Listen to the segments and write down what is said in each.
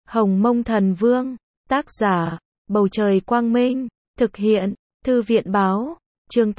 Hồng Mông Thần Vương, tác giả, Bầu Trời Quang Minh, thực hiện, Thư viện Báo, chương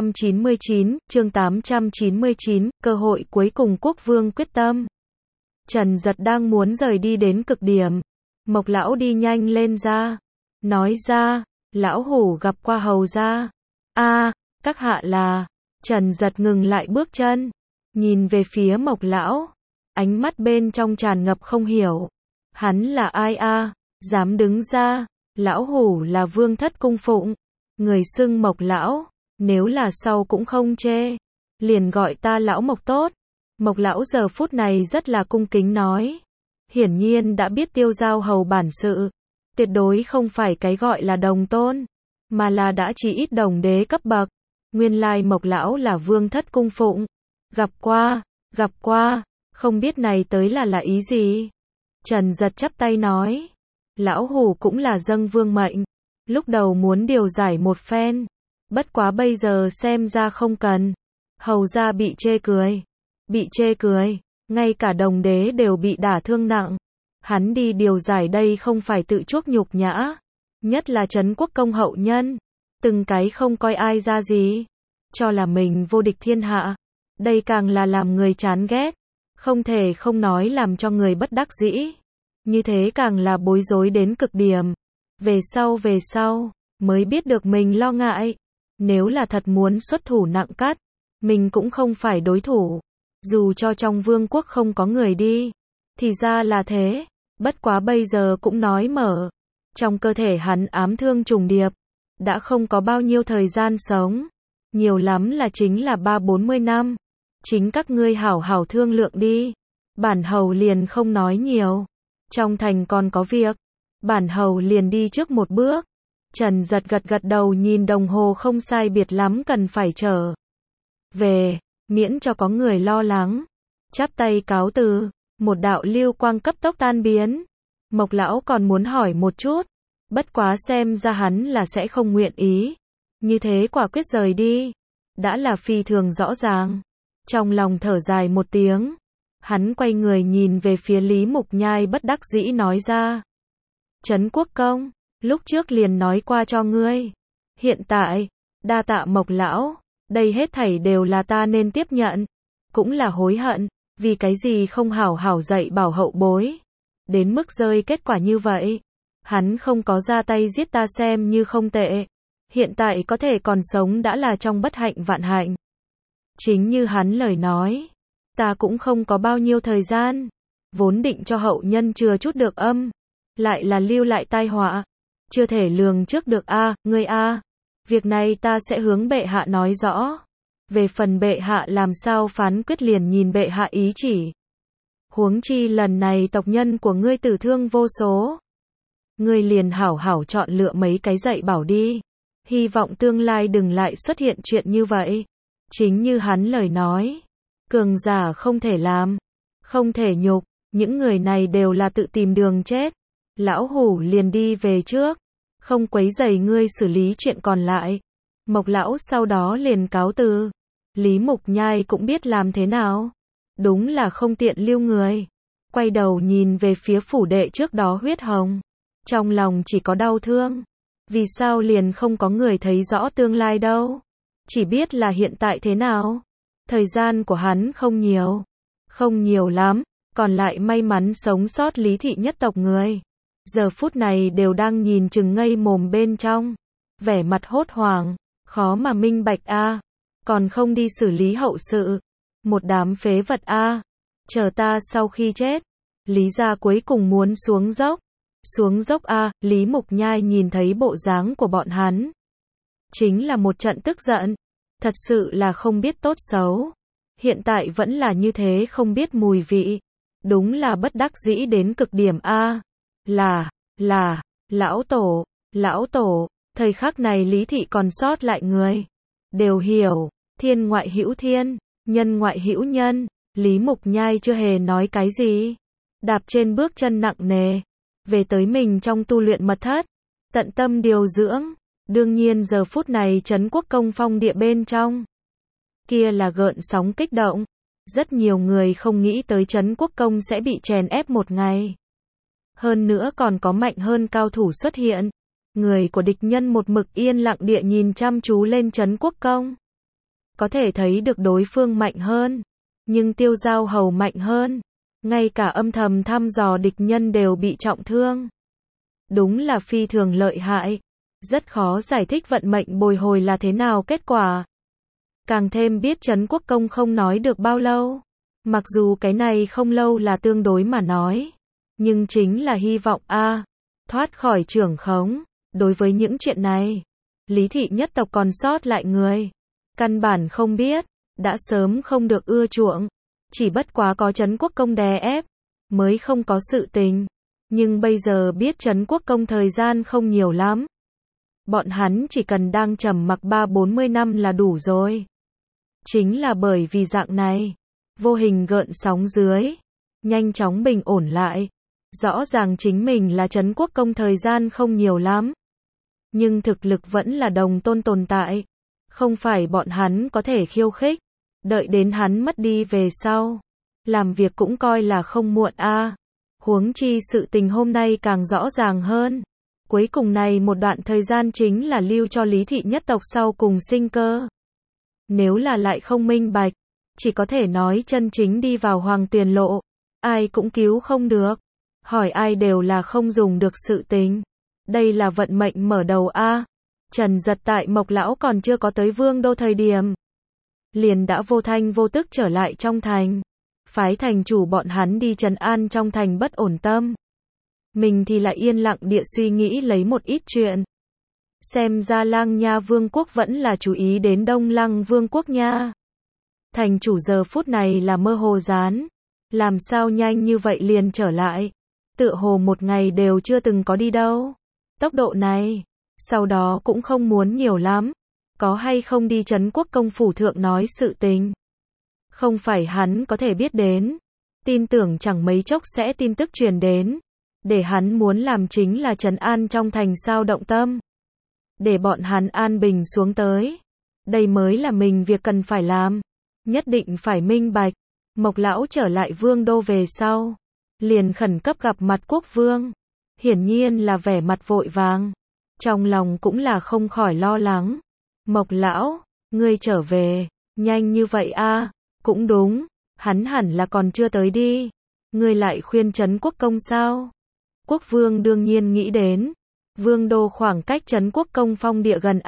899, cơ hội cuối cùng quốc vương quyết tâm. Trần Giật đang muốn rời đi đến cực điểm. Mộc lão đi nhanh lên ra, nói ra, lão hủ gặp qua hầu gia. Các hạ là, Trần Giật ngừng lại bước chân, nhìn về phía Mộc lão, ánh mắt bên trong tràn ngập không hiểu. Hắn là ai dám đứng ra, lão hủ là vương thất cung phụng, người xưng Mộc lão, nếu là sau cũng không chê, liền gọi ta lão Mộc tốt. Mộc lão giờ phút này rất là cung kính nói, hiển nhiên đã biết Tiêu Giao hầu bản sự, tuyệt đối không phải cái gọi là đồng tôn, mà là đã chỉ ít đồng đế cấp bậc. Nguyên lai Mộc lão là vương thất cung phụng. Gặp qua, không biết này tới là ý gì? Trần Giật chắp tay nói, lão hủ cũng là dâng vương mệnh, lúc đầu muốn điều giải một phen, bất quá bây giờ xem ra không cần. Hầu gia bị chê cười, ngay cả đồng đế đều bị đả thương nặng. Hắn đi điều giải đây không phải tự chuốc nhục nhã, nhất là Trấn Quốc công hậu nhân, từng cái không coi ai ra gì, cho là mình vô địch thiên hạ, đây càng là làm người chán ghét, không thể không nói làm cho người bất đắc dĩ, như thế càng là bối rối đến cực điểm. Về sau, mới biết được mình lo ngại, nếu là thật muốn xuất thủ nặng cắt, mình cũng không phải đối thủ, dù cho trong vương quốc không có người đi, thì ra là thế, bất quá bây giờ cũng nói mở, trong cơ thể hắn ám thương trùng điệp, đã không có bao nhiêu thời gian sống, nhiều lắm là chính là 30-40 năm, chính các ngươi hảo hảo thương lượng đi, bản hầu liền không nói nhiều, trong thành còn có việc, bản hầu liền đi trước một bước. Trần Giật gật đầu nhìn đồng hồ không sai biệt lắm cần phải trở về, miễn cho có người lo lắng, chắp tay cáo từ, một đạo lưu quang cấp tốc tan biến. Mộc lão còn muốn hỏi một chút, bất quá xem ra hắn là sẽ không nguyện ý, như thế quả quyết rời đi, đã là phi thường rõ ràng. Trong lòng thở dài một tiếng, hắn quay người nhìn về phía Lý Mục Nhai bất đắc dĩ nói ra, Trấn Quốc công, lúc trước liền nói qua cho ngươi, hiện tại, đa tạ Mộc lão, đây hết thảy đều là ta nên tiếp nhận, cũng là hối hận, vì cái gì không hảo hảo dạy bảo hậu bối, đến mức rơi kết quả như vậy. Hắn không có ra tay giết ta xem như không tệ, hiện tại có thể còn sống đã là trong bất hạnh vạn hạnh. Chính như hắn lời nói, ta cũng không có bao nhiêu thời gian, vốn định cho hậu nhân chừa chút được âm, lại là lưu lại tai họa, chưa thể lường trước được ngươi việc này ta sẽ hướng bệ hạ nói rõ, về phần bệ hạ làm sao phán quyết liền nhìn bệ hạ ý chỉ. Huống chi lần này tộc nhân của ngươi tử thương vô số, ngươi liền hảo hảo chọn lựa mấy cái dạy bảo đi, hy vọng tương lai đừng lại xuất hiện chuyện như vậy. Chính như hắn lời nói, cường giả không thể làm, không thể nhục, những người này đều là tự tìm đường chết, lão hủ liền đi về trước, không quấy rầy ngươi xử lý chuyện còn lại. Mộc lão sau đó liền cáo từ, Lý Mục Nhai cũng biết làm thế nào, đúng là không tiện lưu người, quay đầu nhìn về phía phủ đệ trước đó huyết hồng, trong lòng chỉ có đau thương, vì sao liền không có người thấy rõ tương lai đâu, chỉ biết là hiện tại thế nào. Thời gian của hắn không nhiều lắm, còn lại may mắn sống sót Lý thị nhất tộc người, giờ phút này đều đang nhìn chừng ngây mồm bên trong, vẻ mặt hốt hoảng, khó mà minh bạch còn không đi xử lý hậu sự, một đám phế vật chờ ta sau khi chết, Lý gia cuối cùng muốn xuống dốc Lý Mục Nhai nhìn thấy bộ dáng của bọn hắn, chính là một trận tức giận, thật sự là không biết tốt xấu, hiện tại vẫn là như thế không biết mùi vị, đúng là bất đắc dĩ đến cực điểm là, lão tổ, thời khắc này Lý thị còn sót lại người, đều hiểu, thiên ngoại hữu thiên, nhân ngoại hữu nhân, Lý Mục Nhai chưa hề nói cái gì, đạp trên bước chân nặng nề, về tới mình trong tu luyện mật thất, tận tâm điều dưỡng. Đương nhiên giờ phút này Trấn Quốc công phong địa bên trong, kia là gợn sóng kích động, rất nhiều người không nghĩ tới Trấn Quốc công sẽ bị chèn ép một ngày. Hơn nữa còn có mạnh hơn cao thủ xuất hiện. Người của địch nhân một mực yên lặng địa nhìn chăm chú lên Trấn Quốc Công. Có thể thấy được đối phương mạnh hơn. Nhưng Tiêu Giao Hầu mạnh hơn. Ngay cả âm thầm thăm dò địch nhân đều bị trọng thương. Đúng là phi thường lợi hại. Rất khó giải thích vận mệnh bồi hồi là thế nào kết quả. Càng thêm biết Trấn Quốc Công không nói được bao lâu. Mặc dù cái này không lâu là tương đối mà nói. Nhưng chính là hy vọng thoát khỏi trưởng khống. Đối với những chuyện này, Lý thị nhất tộc còn sót lại người. Căn bản không biết, đã sớm không được ưa chuộng. Chỉ bất quá có Trấn Quốc Công đè ép, mới không có sự tình. Nhưng bây giờ biết Trấn Quốc Công thời gian không nhiều lắm. Bọn hắn chỉ cần đang trầm mặc 30-40 năm là đủ rồi. Chính là bởi vì dạng này, vô hình gợn sóng dưới, nhanh chóng bình ổn lại. Rõ ràng chính mình là Trấn Quốc Công thời gian không nhiều lắm. Nhưng thực lực vẫn là Đồng Tôn tồn tại. Không phải bọn hắn có thể khiêu khích. Đợi đến hắn mất đi về sau. Làm việc cũng coi là không muộn Huống chi sự tình hôm nay càng rõ ràng hơn. Cuối cùng này một đoạn thời gian chính là lưu cho Lý thị nhất tộc sau cùng sinh cơ. Nếu là lại không minh bạch, chỉ có thể nói chân chính đi vào hoàng tiền lộ. Ai cũng cứu không được. Hỏi ai đều là không dùng được sự tình. Đây là vận mệnh mở đầu Trần Giật tại Mộc Lão còn chưa có tới Vương Đô thời điểm. Liền đã vô thanh vô tức trở lại trong thành. Phái thành chủ bọn hắn đi trấn an trong thành bất ổn tâm. Mình thì lại yên lặng địa suy nghĩ lấy một ít chuyện. Xem ra Lang Nha Vương quốc vẫn là chú ý đến Đông Lăng Vương quốc nha. Thành chủ giờ phút này là mơ hồ dán. Làm sao nhanh như vậy liền trở lại. Tựa hồ một ngày đều chưa từng có đi đâu. Tốc độ này, sau đó cũng không muốn nhiều lắm. Có hay không đi Trấn Quốc Công phủ thượng nói sự tình. Không phải hắn có thể biết đến. Tin tưởng chẳng mấy chốc sẽ tin tức truyền đến. Để hắn muốn làm chính là trấn an trong thành sao động tâm. Để bọn hắn an bình xuống tới. Đây mới là mình việc cần phải làm. Nhất định phải minh bạch. Mộc Lão trở lại Vương Đô về sau. Liền khẩn cấp gặp mặt quốc vương. Hiển nhiên là vẻ mặt vội vàng. Trong lòng cũng là không khỏi lo lắng. Mộc Lão, ngươi trở về, nhanh như vậy cũng đúng, hắn hẳn là còn chưa tới đi. Ngươi lại khuyên Trấn Quốc Công sao? Quốc vương đương nhiên nghĩ đến. Vương Đô khoảng cách Trấn Quốc Công phong địa gần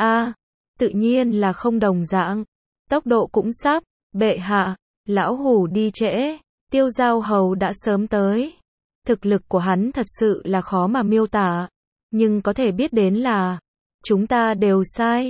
tự nhiên là không đồng dạng. Tốc độ cũng sắp, bệ hạ, lão hủ đi trễ, Tiêu Giao Hầu đã sớm tới. Thực lực của hắn thật sự là khó mà miêu tả. Nhưng có thể biết đến là, chúng ta đều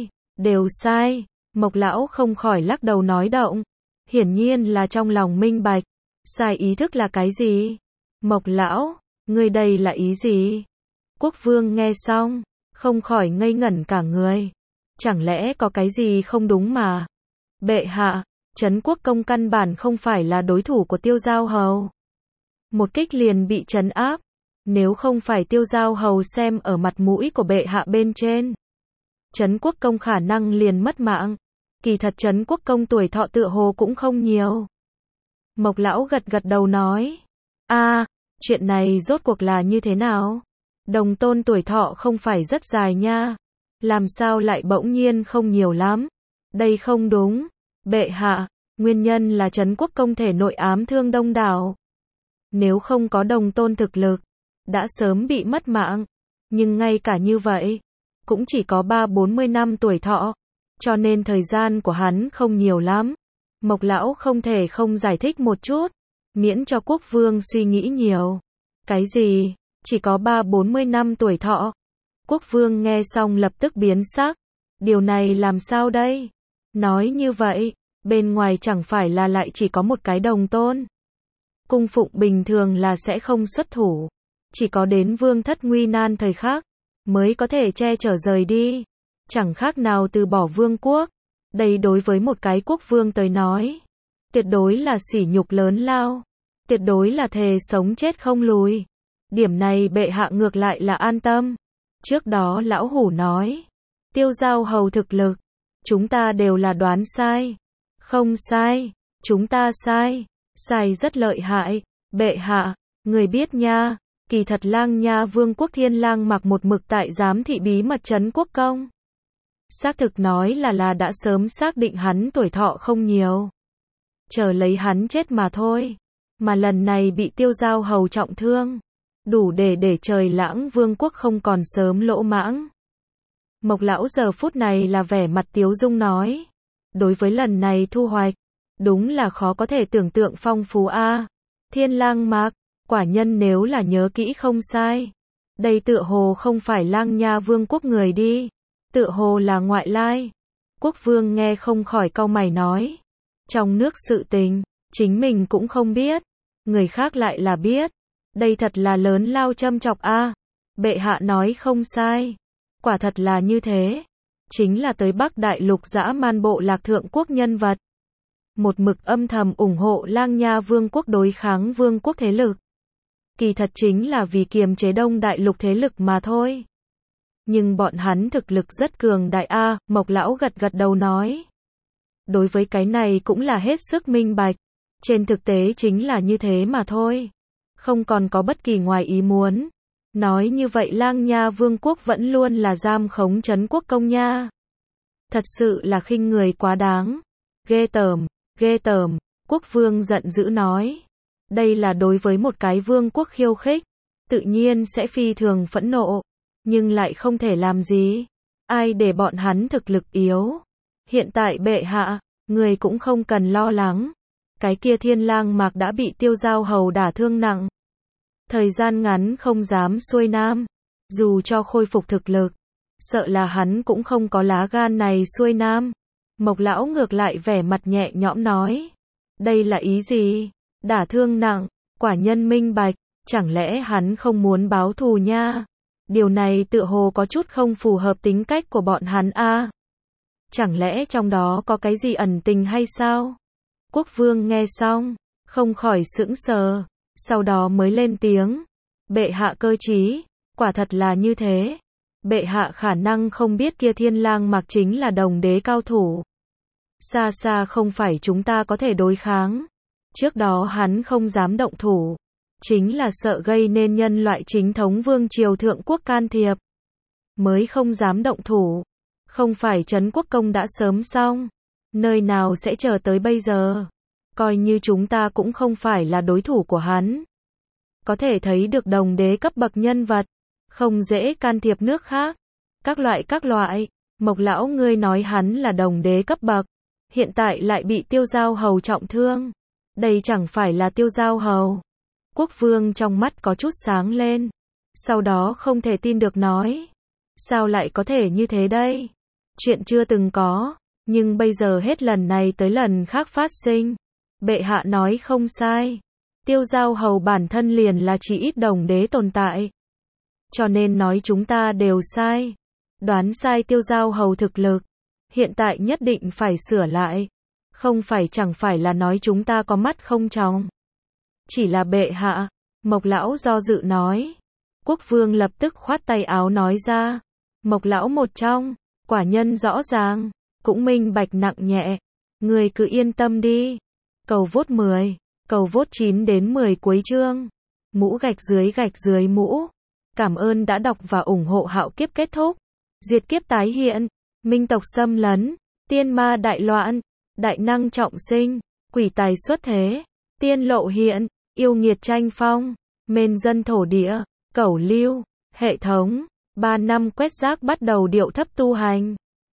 sai. Mộc Lão không khỏi lắc đầu nói động. Hiển nhiên là trong lòng minh bạch. Sai ý thức là cái gì? Mộc Lão, ngươi đây là ý gì? Quốc vương nghe xong, không khỏi ngây ngẩn cả người. Chẳng lẽ có cái gì không đúng mà? Bệ hạ, Trấn Quốc Công căn bản không phải là đối thủ của Tiêu Giao Hầu. Một kích liền bị trấn áp. Nếu không phải Tiêu Giao Hầu xem ở mặt mũi của bệ hạ bên trên, Trấn Quốc Công khả năng liền mất mạng. Kỳ thật Trấn Quốc Công tuổi thọ tựa hồ cũng không nhiều. Mộc Lão gật gật đầu nói. Chuyện này rốt cuộc là như thế nào? Đồng Tôn tuổi thọ không phải rất dài nha. Làm sao lại bỗng nhiên không nhiều lắm? Đây không đúng. Bệ hạ, nguyên nhân là Trấn Quốc Công thể nội ám thương đông đảo. Nếu không có Đồng Tôn thực lực, đã sớm bị mất mạng. Nhưng ngay cả như vậy, cũng chỉ có 30-40 năm tuổi thọ. Cho nên thời gian của hắn không nhiều lắm. Mộc Lão không thể không giải thích một chút. Miễn cho quốc vương suy nghĩ nhiều. Cái gì? Chỉ có 30-40 năm tuổi thọ. Quốc vương nghe xong lập tức biến sắc. Điều này làm sao đây? Nói như vậy, bên ngoài chẳng phải là lại chỉ có một cái Đồng Tôn. Cung phụng bình thường là sẽ không xuất thủ. Chỉ có đến vương thất nguy nan thời khắc, mới có thể che chở rời đi. Chẳng khác nào từ bỏ vương quốc. Đây đối với một cái quốc vương tới nói, tuyệt đối là sỉ nhục lớn lao. Tuyệt đối là thề sống chết không lùi. Điểm này bệ hạ ngược lại là an tâm. Trước đó lão hủ nói, Tiêu Giao Hầu thực lực, chúng ta đều là đoán sai. Không sai, chúng ta sai. Sai rất lợi hại. Bệ hạ, người biết nha, Kỳ thật Lang Nha Vương quốc Thiên Lang Mạc một mực tại giám thị bí mật trấn quốc công. Xác thực nói là đã sớm xác định hắn tuổi thọ không nhiều. Chờ lấy hắn chết mà thôi. Mà lần này bị Tiêu Giao Hầu trọng thương. Đủ để Trời Lãng Vương quốc không còn sớm lỗ mãng. Mộc lão giờ phút này là vẻ mặt tiếu dung nói. Đối với lần này thu hoạch, đúng là khó có thể tưởng tượng phong phú a. Thiên Lang Mạc, quả nhân nếu là nhớ kỹ không sai. Đây tựa hồ không phải Lang Nha Vương quốc người đi. Tựa hồ là ngoại lai. Quốc vương nghe không khỏi cau mày nói. Trong nước sự tình, chính mình cũng không biết. Người khác lại là biết. Đây thật là lớn lao châm chọc a. Bệ hạ nói không sai. Quả thật là như thế. Chính là tới Bắc Đại Lục dã man bộ lạc thượng quốc nhân vật. Một mực âm thầm ủng hộ Lang Nha Vương quốc đối kháng vương quốc thế lực. Kỳ thật chính là vì kiềm chế Đông Đại Lục thế lực mà thôi. Nhưng bọn hắn thực lực rất cường đại a. Mộc lão gật đầu nói. Đối với cái này cũng là hết sức minh bạch. Trên thực tế chính là như thế mà thôi. Không còn có bất kỳ ngoài ý muốn. Nói như vậy Lang Nha Vương quốc vẫn luôn là giam khống trấn quốc công nha. Thật sự là khinh người quá đáng. Ghê tởm, quốc vương giận dữ nói. Đây là đối với một cái vương quốc khiêu khích. Tự nhiên sẽ phi thường phẫn nộ. Nhưng lại không thể làm gì. Ai để bọn hắn thực lực yếu. Hiện tại bệ hạ, người cũng không cần lo lắng. Cái kia Thiên Lang Mạc đã bị Tiêu Giao Hầu đả thương nặng. Thời gian ngắn không dám xuôi nam. Dù cho khôi phục thực lực, sợ là hắn cũng không có lá gan này xuôi nam. Mộc lão ngược lại vẻ mặt nhẹ nhõm nói. Đây là ý gì? Đả thương nặng, quả nhân minh bạch. Chẳng lẽ hắn không muốn báo thù nha? Điều này tựa hồ có chút không phù hợp tính cách của bọn hắn a. Chẳng lẽ trong đó có cái gì ẩn tình hay sao? Quốc vương nghe xong, không khỏi sững sờ, sau đó mới lên tiếng. Bệ hạ cơ trí, quả thật là như thế. Bệ hạ khả năng không biết kia Thiên Lang Mạc chính là đồng đế cao thủ. Xa xa không phải chúng ta có thể đối kháng. Trước đó hắn không dám động thủ. Chính là sợ gây nên nhân loại chính thống vương triều thượng quốc can thiệp. Mới không dám động thủ. Không phải trấn quốc công đã sớm xong. Nơi nào sẽ chờ tới bây giờ. Coi như chúng ta cũng không phải là đối thủ của hắn. Có thể thấy được đồng đế cấp bậc nhân vật. Không dễ can thiệp nước khác. Các loại. Mộc lão ngươi nói hắn là đồng đế cấp bậc. Hiện tại lại bị Tiêu Giao Hầu trọng thương. Đây chẳng phải là Tiêu Giao Hầu. Quốc vương trong mắt có chút sáng lên. Sau đó không thể tin được nói. Sao lại có thể như thế đây? Chuyện chưa từng có. Nhưng bây giờ hết lần này tới lần khác phát sinh. Bệ hạ nói không sai. Tiêu Giao Hầu bản thân liền là chỉ ít đồng đế tồn tại. Cho nên nói chúng ta đều sai. Đoán sai Tiêu Giao Hầu thực lực. Hiện tại nhất định phải sửa lại. Không phải chẳng phải là nói chúng ta có mắt không tròng. Chỉ là bệ hạ. Mộc lão do dự nói. Quốc vương lập tức khoát tay áo nói ra. Mộc lão một trong. Quả nhân rõ ràng. Cũng minh bạch nặng nhẹ. Người cứ yên tâm đi. Cầu vote 10. Cầu vote 9 đến 10 cuối chương. Mũ gạch dưới mũ. Cảm ơn đã đọc và ủng hộ Hạo Kiếp kết thúc. Diệt kiếp tái hiện. Minh tộc xâm lấn. Tiên ma đại loạn. Đại năng trọng sinh. Quỷ tài xuất thế. Tiên lộ hiện. Yêu nghiệt tranh phong. Mên dân thổ địa. Cẩu lưu. Hệ thống. 3 năm quét rác bắt đầu điệu thấp tu hành.